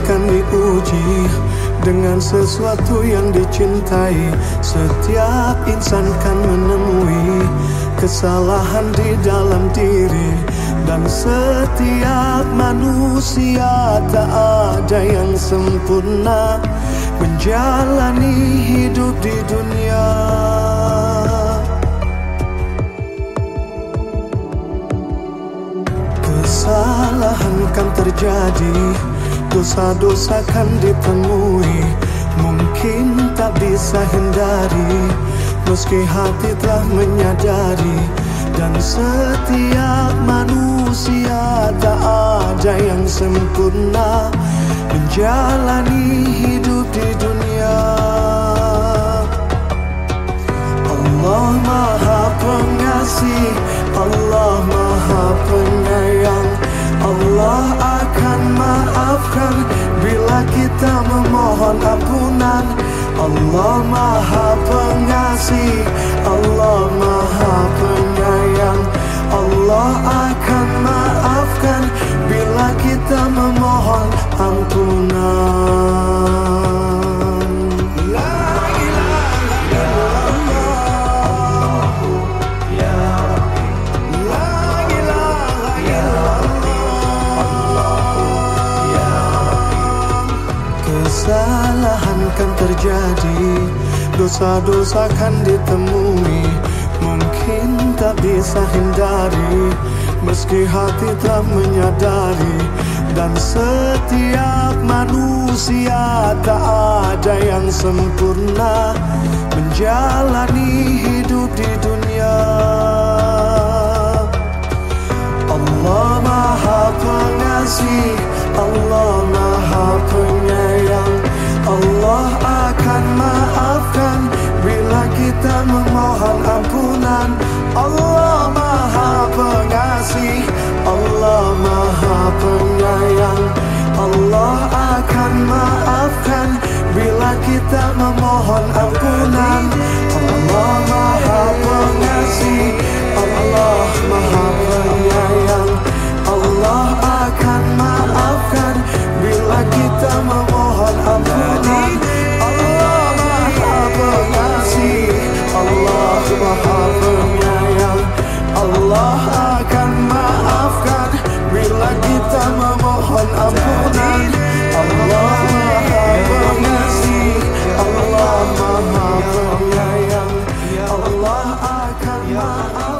akan diuji dengan sesuatu yang dicintai. Setiap insan kan menemui kesalahan di dalam diri, dan setiap manusia tak ada yang sempurna menjalani hidup di dunia. Kesalahan kan terjadi, dosa-dosa kan ditemui, mungkin tak bisa hindari meski hati telah menyadari. Dan setiap manusia tak ada yang sempurna menjalani hidup di dunia. Allah Maha Pengasih, Allah Maha Penyayang. Allah akan maafkan bila kita memohon ampunan. Allah Maha Pengasih, Allah Maha Penyayang. Allah akan maafkan bila kita memohon ampunan. La ilaha illallah, ya Rabbi. La ilaha illallah, ya Rabbi. Kesalahan kan terjadi, dosa-dosa kan ditemui, mungkin tak bisa hindari meski hati tak menyadari. Dan setiap manusia tak ada yang sempurna menjalani hidup di dunia. Allah Maha Pengasih, Allah Maha Penyayang. Allah akan maafkan bila kita memohon ampunan. Allah Maha Pengasih, Allah Maha Penyayang. Allah akan maafkan bila kita memohon ampunan. Allah Maha Pengasih, Allah Maha Penyayang. Allah akan maafkan bila kita memohon ampunan. Allah Maha Pengasih, Allah Maha Penyayang. Allah akan maafkan bila kita memohon ampunan. Allah Maha Pengasih, Allah Maha Penyayang. Allah akan maafkan